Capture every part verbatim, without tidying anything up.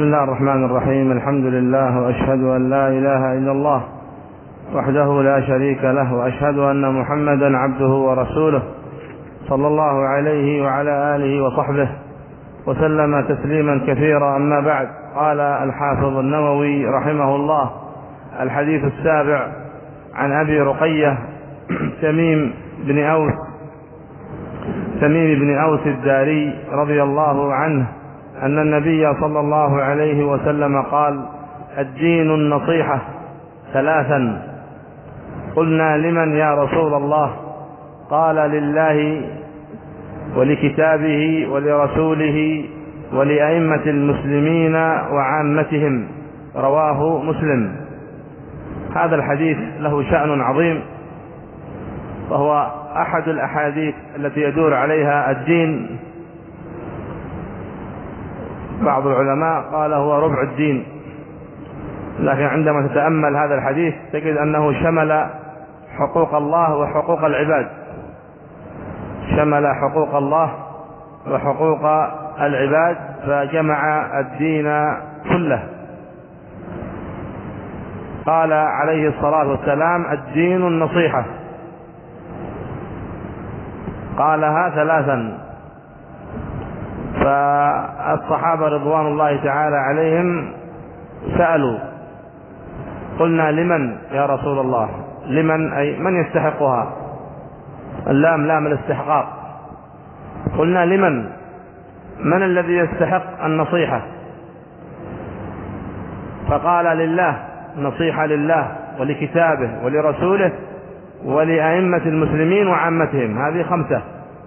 بسم الله الرحمن الرحيم. الحمد لله، وأشهد أن لا إله إلا الله وحده لا شريك له، وأشهد أن محمدا عبده ورسوله صلى الله عليه وعلى آله وصحبه وسلم تسليما كثيرا. أما بعد، قال الحافظ النووي رحمه الله: الحديث السابع عن أبي رقية تميم بن أوس تميم بن أوس الداري رضي الله عنه أن النبي صلى الله عليه وسلم قال: الدين النصيحة ثلاثا. قلنا: لمن يا رسول الله؟ قال: لله ولكتابه ولرسوله ولأئمة المسلمين وعامتهم. رواه مسلم. هذا الحديث له شأن عظيم، وهو أحد الأحاديث التي يدور عليها الدين. بعض العلماء قال هو ربع الدين، لكن عندما تتأمل هذا الحديث تجد أنه شمل حقوق الله وحقوق العباد، شمل حقوق الله وحقوق العباد، فجمع الدين كله. قال عليه الصلاة والسلام: الدين النصيحة. قالها ثلاثا، فالصحابة رضوان الله تعالى عليهم سألوا: قلنا: لمن يا رسول الله؟ لمن أي من يستحقها؟ اللام لام الاستحقاق. قلنا: لمن؟ من الذي يستحق النصيحة؟ فقال: لله، نصيحة لله ولكتابه ولرسوله ولأئمة المسلمين وعامتهم. هذه خمسة.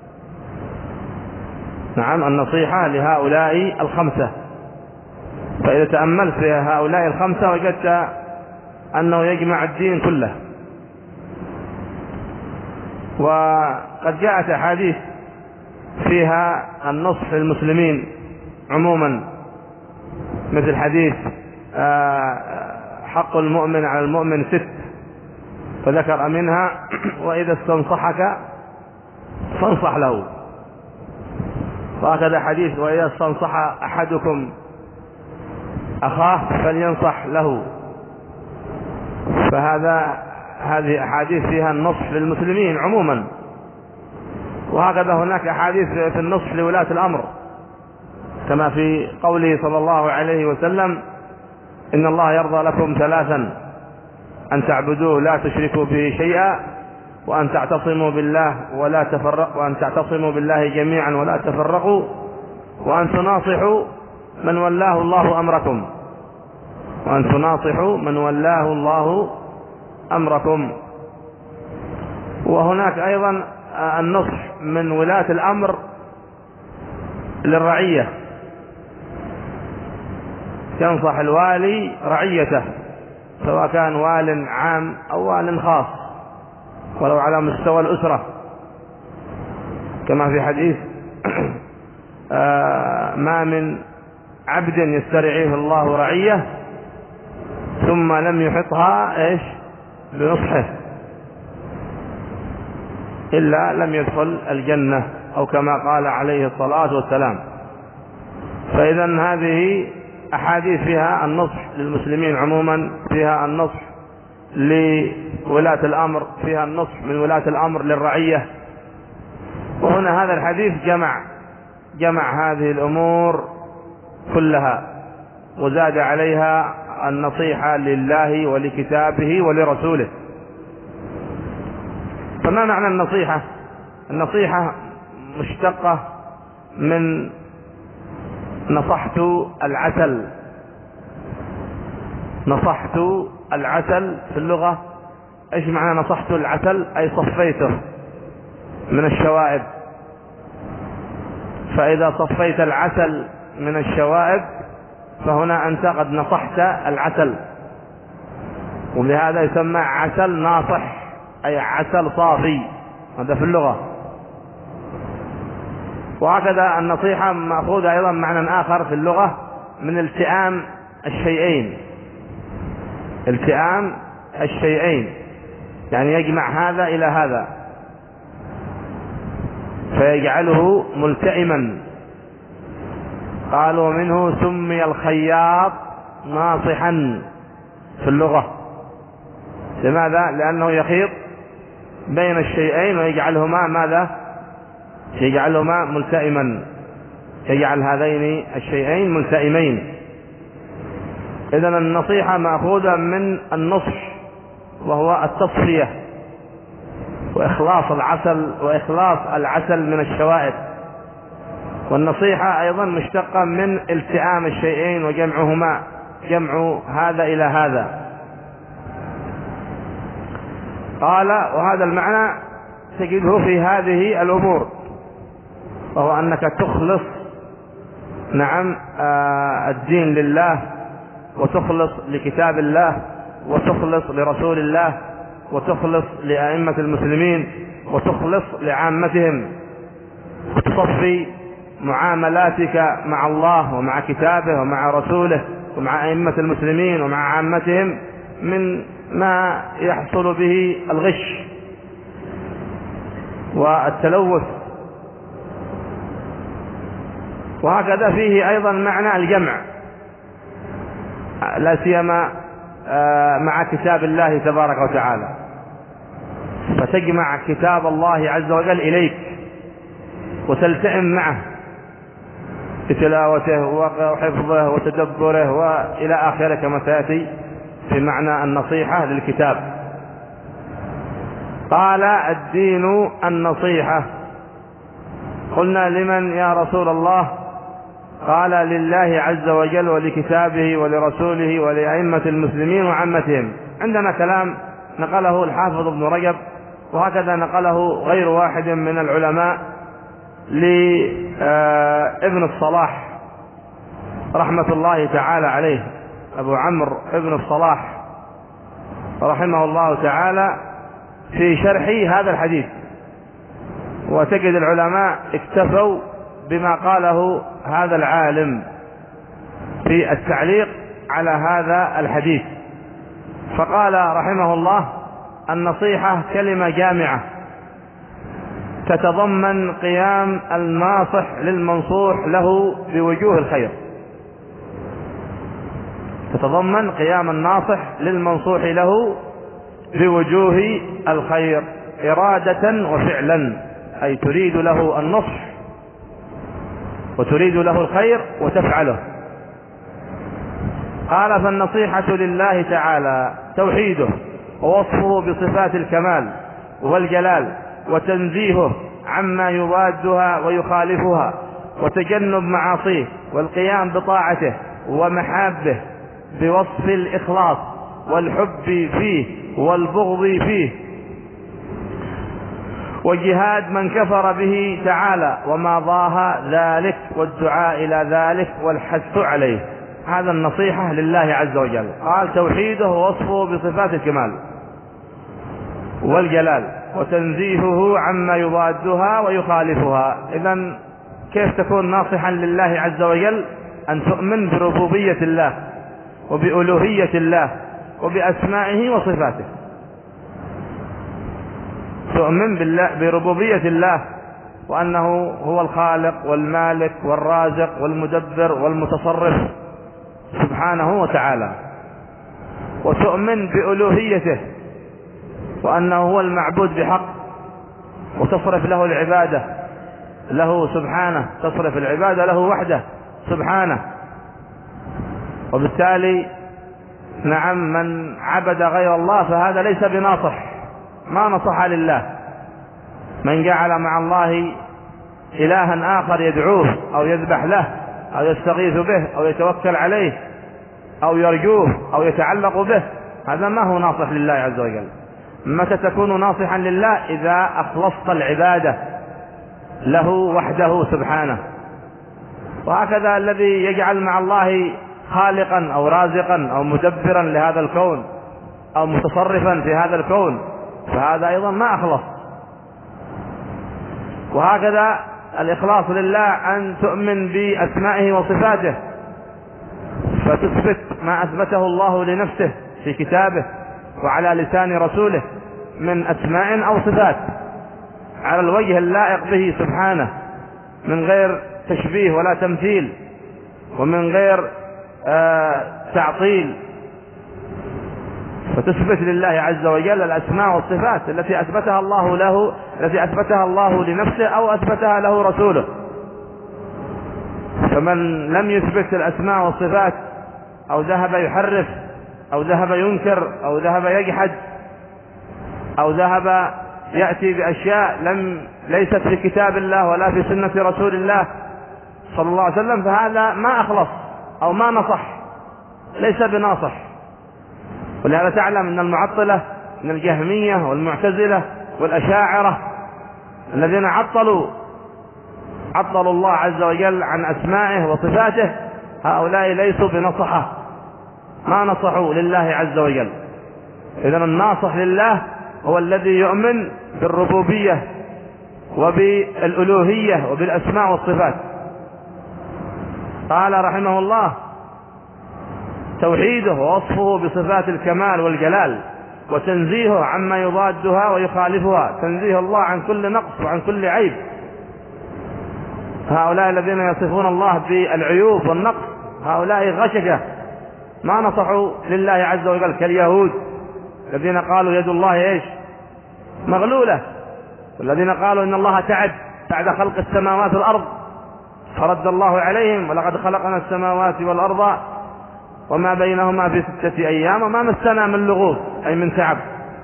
نعم، النصيحة لهؤلاء الخمسة. فإذا تأملت في هؤلاء الخمسة وجدت أنه يجمع الدين كله. وقد جاءت أحاديث فيها النصح للمسلمين عموما، مثل حديث حق المؤمن على المؤمن ست، فذكر منها: وإذا استنصحك فانصح له. وهكذا حديث: وإذا استنصح أحدكم أخاه فلينصح له. فهذا هذه أحاديث فيها النصح للمسلمين عموما. وهكذا هناك أحاديث في النصح لولاة الأمر، كما في قوله صلى الله عليه وسلم: إن الله يرضى لكم ثلاثا: أن تعبدوه لا تشركوا به شيئا، وأن تعتصموا بالله ولا تفرقوا، وأن تعتصموا بالله جميعا ولا تفرقوا، وأن تناصحوا من ولاه الله أمركم وأن تناصحوا من ولاه الله أمركم. وهناك أيضا النصح من ولاة الأمر للرعية، ينصح الوالي رعيته، سواء كان وال عام أو وال خاص، ولو على مستوى الأسرة، كما في حديث: ما من عبد يسترعيه الله رعية ثم لم يحطها ايش بنصحه إلا لم يدخل الجنة، أو كما قال عليه الصلاة والسلام. فإذا هذه أحاديث فيها النصح للمسلمين عموما، فيها النصح لولاة الأمر، فيها النصح من ولاة الأمر للرعية. وهنا هذا الحديث جمع جمع هذه الأمور كلها، وزاد عليها النصيحة لله ولكتابه ولرسوله. فما معنى النصيحة؟ النصيحة مشتقة من نصحت العسل. نصحت العسل في اللغة، ايش معنى نصحت العسل؟ اي صفيته من الشوائب. فإذا صفيت العسل من الشوائب فهنا أنت قد نصحت العسل، ولهذا يسمى عسل ناصح، أي عسل صافي، هذا في اللغة. وهكذا النصيحة مأخوذة أيضا معنى آخر في اللغة من التئام الشيئين، التئام الشيئين يعني يجمع هذا إلى هذا فيجعله ملتئما. قالوا منه سمي الخياط ناصحا في اللغة. لماذا؟ لأنه يخيط بين الشيئين ويجعلهما ماذا؟ يجعلهما ملتئما، يجعل هذين الشيئين ملتئمين. إذن النصيحة مأخوذة من النصح، وهو التصفية وإخلاص العسل وإخلاص العسل من الشوائب. والنصيحة أيضا مشتقة من التئام الشيئين وجمعهما، جمع هذا إلى هذا. قال: وهذا المعنى تجده في هذه الأمور، وهو أنك تخلص نعم آه الدين لله، وتخلص لكتاب الله، وتخلص لرسول الله، وتخلص لأئمة المسلمين، وتخلص لعامتهم، وتصفي معاملاتك مع الله ومع كتابه ومع رسوله ومع أئمة المسلمين ومع عامتهم من ما يحصل به الغش والتلوث. وهكذا فيه أيضا معنى الجمع، لا سيما مع كتاب الله تبارك وتعالى، فتجمع كتاب الله عز وجل إليك وتلتئم معه بتلاوته وحفظه وتدبره وإلى آخره، كما سيأتي في معنى النصيحة للكتاب. قال: الدين النصيحة. قلنا: لمن يا رسول الله؟ قال: لله عز وجل ولكتابه ولرسوله ولأئمة المسلمين وعامتهم. عندنا كلام نقله الحافظ ابن رجب، وهكذا نقله غير واحد من العلماء لابن الصلاح رحمة الله تعالى عليه، أبو عمرو ابن الصلاح رحمه الله تعالى، في شرح هذا الحديث. وتجد العلماء اكتفوا بما قاله هذا العالم في التعليق على هذا الحديث، فقال رحمه الله: النصيحة كلمة جامعة تتضمن قيام الناصح للمنصوح له بوجوه الخير، تتضمن قيام الناصح للمنصوح له بوجوه الخير إرادة وفعلا، أي تريد له النصح وتريد له الخير وتفعله. قال: فالنصيحة لله تعالى توحيده ووصفه بصفات الكمال والجلال، وتنزيهه عما يضادها ويخالفها، وتجنب معاصيه، والقيام بطاعته ومحابه بوصف الإخلاص والحب فيه والبغض فيه، وجهاد من كفر به تعالى وماضاها ذلك، والدعاء إلى ذلك والحث عليه. هذا النصيحة لله عز وجل. قال: توحيده ووصفه بصفات الكمال والجلال، وتنزيهه عما يضادها ويخالفها. إذن كيف تكون ناصحا لله عز وجل؟ أن تؤمن بربوبية الله وبألوهية الله وبأسمائه وصفاته. تؤمن بالله بربوبية الله، وأنه هو الخالق والمالك والرازق والمدبر والمتصرف سبحانه وتعالى، وتؤمن بألوهيته، وأنه هو المعبود بحق، وتصرف له العبادة له سبحانه، تصرف العبادة له وحده سبحانه. وبالتالي نعم من عبد غير الله فهذا ليس بناصح، ما نصح لله. من جعل مع الله إلها آخر يدعوه أو يذبح له أو يستغيث به أو يتوكل عليه أو يرجوه أو يتعلق به، هذا ما هو ناصح لله عز وجل. متى تكون ناصحا لله؟ إذا أخلصت العبادة له وحده سبحانه. وهكذا الذي يجعل مع الله خالقا أو رازقا أو مدبرا لهذا الكون أو متصرفا في هذا الكون، فهذا أيضا ما أخلص. وهكذا الإخلاص لله أن تؤمن بأسمائه وصفاته، فتثبت ما أثبته الله لنفسه في كتابه وعلى لسان رسوله من أسماء أو صفات على الوجه اللائق به سبحانه، من غير تشبيه ولا تمثيل، ومن غير آه تعطيل، فتثبت لله عز وجل الأسماء والصفات التي أثبتها الله له التي أثبتها الله لنفسه أو أثبتها له رسوله. فمن لم يثبت الأسماء والصفات أو ذهب يحرف أو ذهب ينكر أو ذهب يجحد أو ذهب يأتي بأشياء لم ليست في كتاب الله ولا في سنة رسول الله صلى الله عليه وسلم، فهذا ما أخلص أو ما نصح، ليس بناصح. ولهذا تعلم أن المعطلة من الجهمية والمعتزلة والأشاعرة الذين عطلوا عطلوا الله عز وجل عن أسمائه وصفاته، هؤلاء ليسوا بنصحة، ما نصحوا لله عز وجل. إذن الناصح لله هو الذي يؤمن بالربوبية وبالألوهية وبالأسماء والصفات. قال رحمه الله: توحيده ووصفه بصفات الكمال والجلال، وتنزيهه عما يضادها ويخالفها، تنزيه الله عن كل نقص وعن كل عيب. هؤلاء الذين يصفون الله بالعيوب والنقص هؤلاء غششة، ما نصحوا لله عز وجل، كاليهود الذين قالوا يد الله ايش؟ مغلولة، والذين قالوا ان الله تعد بعد خلق السماوات والارض، فرد الله عليهم: ولقد خلقنا السماوات والارض وما بينهما في ستة ايام وما مسنا من لغوب، اي من تعب.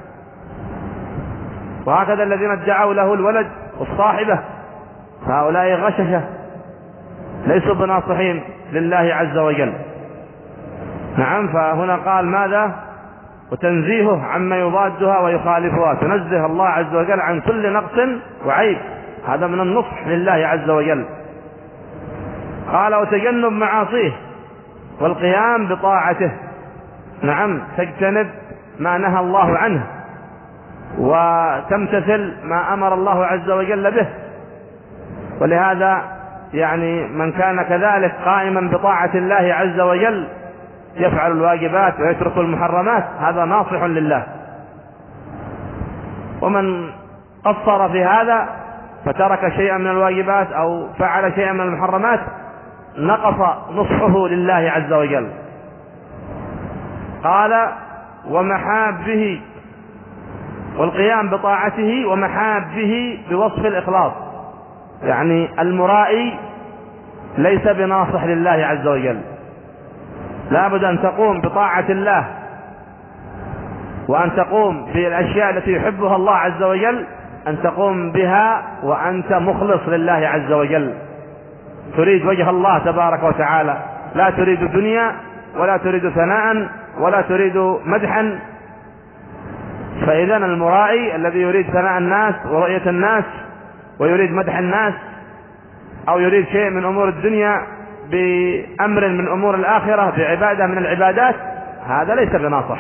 وهكذا الذين ادعوا له الولد والصاحبة، هؤلاء غششة ليسوا بناصحين لله عز وجل. نعم، فهنا قال ماذا؟ وتنزيهه عما يضادها ويخالفها، تنزه الله عز وجل عن كل نقص وعيب، هذا من النصح لله عز وجل. قال: وتجنب معاصيه والقيام بطاعته. نعم، تجتنب ما نهى الله عنه وتمتثل ما أمر الله عز وجل به. ولهذا يعني من كان كذلك قائما بطاعة الله عز وجل يفعل الواجبات ويترك المحرمات، هذا ناصح لله. ومن قصر في هذا فترك شيئا من الواجبات أو فعل شيئا من المحرمات نقص نصحه لله عز وجل. قال: ومحابه والقيام بطاعته ومحابه بوصف الإخلاص. يعني المرائي ليس بناصح لله عز وجل، لا بد أن تقوم بطاعة الله وأن تقوم بالأشياء التي يحبها الله عز وجل، أن تقوم بها وأنت مخلص لله عز وجل، تريد وجه الله تبارك وتعالى، لا تريد دنيا ولا تريد ثناء ولا تريد مدحا. فإذا المرائي الذي يريد ثناء الناس ورؤية الناس ويريد مدح الناس أو يريد شيء من أمور الدنيا بأمر من أمور الآخرة بعبادة من العبادات، هذا ليس بناصح،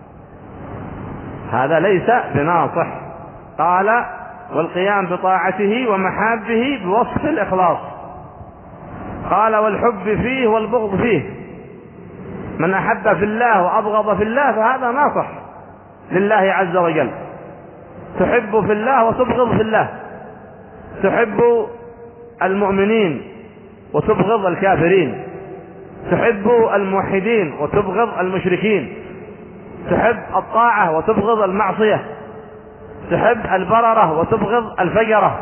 هذا ليس بناصح. قال: والقيام بطاعته ومحابه بوصف الإخلاص. قال: والحب فيه والبغض فيه. من أحب في الله وأبغض في الله فهذا ناصح لله عز وجل. تحب في الله وتبغض في الله، تحب المؤمنين وتبغض الكافرين، تحب الموحدين وتبغض المشركين، تحب الطاعة وتبغض المعصية، تحب البررة وتبغض الفجرة.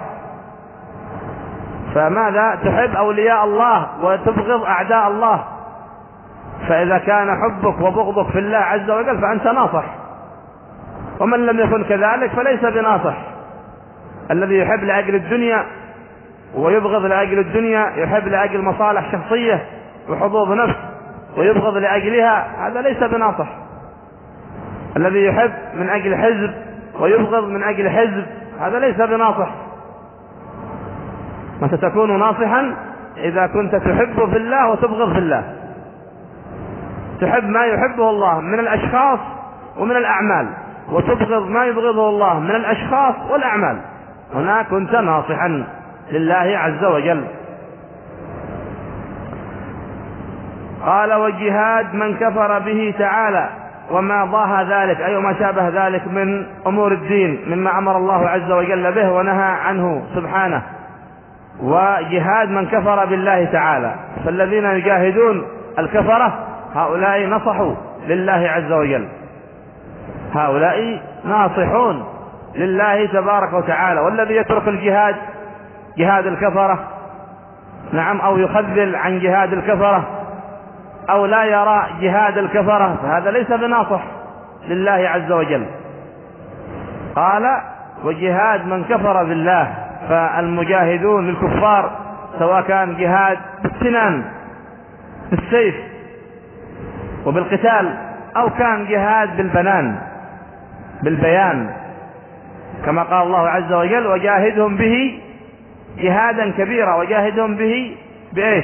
فماذا؟ تحب أولياء الله وتبغض أعداء الله. فإذا كان حبك وبغضك في الله عز وجل فأنت ناصح. ومن لم يكن كذلك فليس بناصح. الذي يحب لأجل الدنيا ويبغض لأجل الدنيا، يحب لأجل مصالح شخصية وحظوظ نفس ويبغض لأجلها، هذا ليس بناصح. الذي يحب من أجل حزب ويبغض من أجل حزب، هذا ليس بناصح. متى تكون ناصحا؟ إذا كنت تحب في الله وتبغض في الله، تحب ما يحبه الله من الأشخاص ومن الأعمال، وتبغض ما يبغضه الله من الأشخاص والأعمال، هنا كنت ناصحا لله عز وجل. قال: وجهاد من كفر به تعالى وما ضاهى ذلك، أي ما شابه ذلك من أمور الدين مما أمر الله عز وجل به ونهى عنه سبحانه. وجهاد من كفر بالله تعالى. فالذين يجاهدون الكفرة هؤلاء نصحوا لله عز وجل، هؤلاء ناصحون لله تبارك وتعالى. والذي يترك الجهاد، جهاد الكفرة، نعم، أو يخذل عن جهاد الكفرة أو لا يرى جهاد الكفرة، فهذا ليس بناصح لله عز وجل. قال وجهاد من كفر بالله، فالمجاهدون للكفار سواء كان جهاد بالسنان بالسيف وبالقتال أو كان جهاد بالبنان بالبيان، كما قال الله عز وجل وجاهدهم به جهادا كبيرا. وجاهدهم به بإيش؟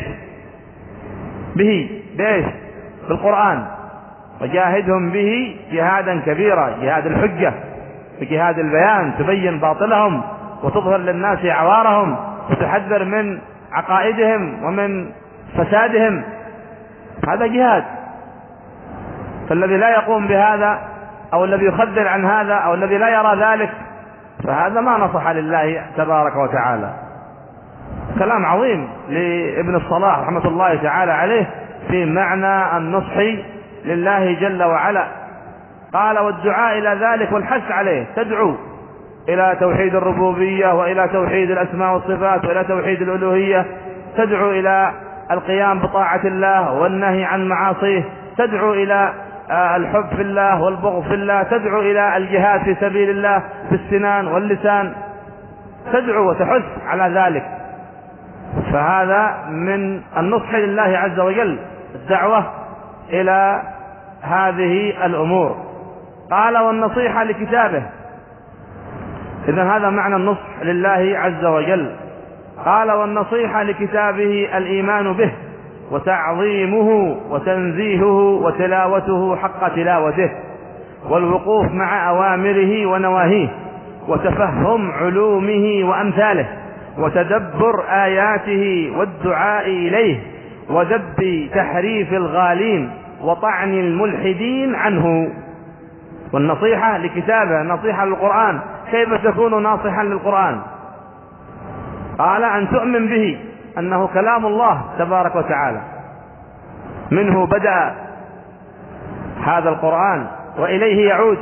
به بإيش؟ بالقرآن. وجاهدهم به جهادا كبيرا، جهاد الحجة وجهاد البيان، تبين باطلهم وتظهر للناس عوارهم وتحذر من عقائدهم ومن فسادهم، هذا جهاد. فالذي لا يقوم بهذا أو الذي يخذل عن هذا أو الذي لا يرى ذلك فهذا ما نصح لله تبارك وتعالى. كلام عظيم لابن الصلاح رحمة الله تعالى عليه في معنى النصح لله جل وعلا. قال والدعاء إلى ذلك والحث عليه، تدعو إلى توحيد الربوبية وإلى توحيد الأسماء والصفات وإلى توحيد الألوهية، تدعو إلى القيام بطاعة الله والنهي عن معاصيه، تدعو إلى الحب في الله والبغض في الله، تدعو إلى الجهاد في سبيل الله بالسنان واللسان، تدعو وتحث على ذلك. فهذا من النصح لله عز وجل، الدعوة إلى هذه الأمور. قال والنصيحة لكتابه، إذن هذا معنى النصح لله عز وجل. قال والنصيحة لكتابه الإيمان به وتعظيمه وتنزيهه وتلاوته حق تلاوته، والوقوف مع أوامره ونواهيه، وتفهم علومه وأمثاله، وتدبر آياته والدعاء إليه، وذب تحريف الغالين وطعن الملحدين عنه. والنصيحة لكتابه، نصيحة للقرآن. كيف تكون ناصحا للقرآن؟ قال أن تؤمن به أنه كلام الله تبارك وتعالى، منه بدأ هذا القرآن وإليه يعود.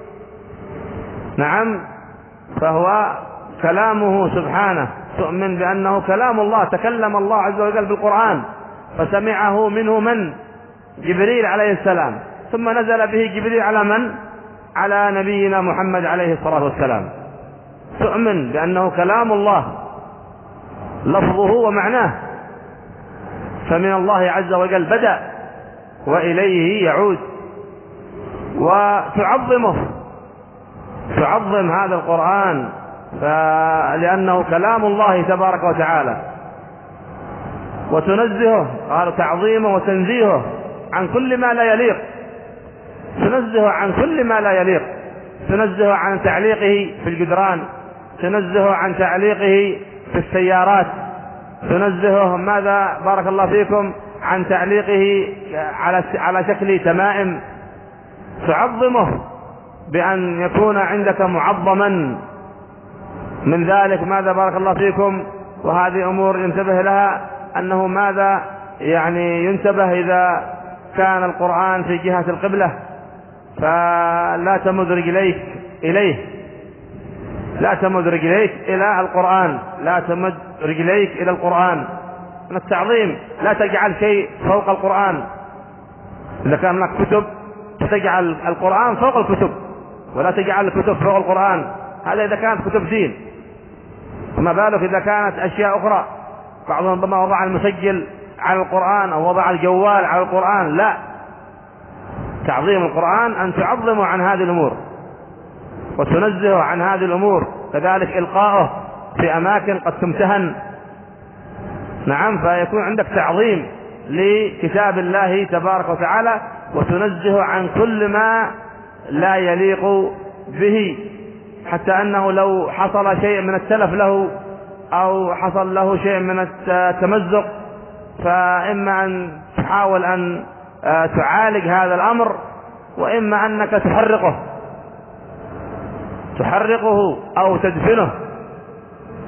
نعم، فهو كلامه سبحانه. تؤمن بأنه كلام الله، تكلم الله عز وجل بالقرآن فسمعه منه من؟ جبريل عليه السلام، ثم نزل به جبريل على من؟ على نبينا محمد عليه الصلاة والسلام. تؤمن بأنه كلام الله لفظه ومعناه، فمن الله عز وجل بدأ وإليه يعود. وتعظمه، تعظم هذا القرآن لأنه كلام الله تبارك وتعالى. وتنزهه، قالوا تعظيمه وتنزيهه عن كل ما لا يليق، تنزهه عن كل ما لا يليق، تنزهه عن تعليقه في الجدران، تنزهه عن تعليقه في السيارات، تنزهه ماذا بارك الله فيكم عن تعليقه على على شكل تمائم. تعظمه بأن يكون عندك معظما من ذلك. ماذا بارك الله فيكم؟ وهذه أمور ينتبه لها، أنه ماذا يعني ينتبه إذا كان القرآن في جهة القبلة فلا تمد رجليك إليه، لا تمد رجليك إلى القرآن، لا تمد رجليك إلى القرآن. من التعظيم لا تجعل شيء فوق القرآن. إذا كان لك كتب تجعل القرآن فوق الكتب، ولا تجعل الكتب فوق القرآن، هذا إذا كانت كتب دين. فما بالك إذا كانت أشياء أخرى، بعضهم ربما وضع المسجل على القرآن أو وضع الجوال على القرآن. لا، تعظيم القرآن أن تعظمه عن هذه الأمور وتنزهه عن هذه الأمور. كذلك إلقاؤه في أماكن قد تمتهن. نعم، فيكون عندك تعظيم لكتاب الله تبارك وتعالى، وتنزه عن كل ما لا يليق به، حتى أنه لو حصل شيء من التلف له أو حصل له شيء من التمزق، فإما أن تحاول أن تعالج هذا الأمر، وإما أنك تحرقه تحرقه أو تدفنه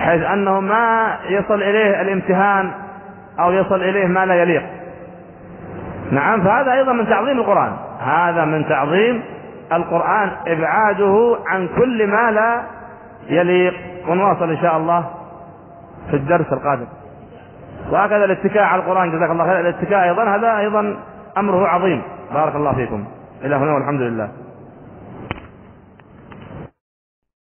بحيث أنه ما يصل إليه الامتهان أو يصل إليه ما لا يليق. نعم، فهذا أيضا من تعظيم القرآن، هذا من تعظيم القرآن إبعاده عن كل ما لا يليق. ونواصل إن شاء الله في الدرس القادم. وهكذا الاتكاء على القرآن، جزاك الله خير. الاتكاء أيضا هذا أيضا أمره عظيم. بارك الله فيكم. إلى هنا والحمد لله.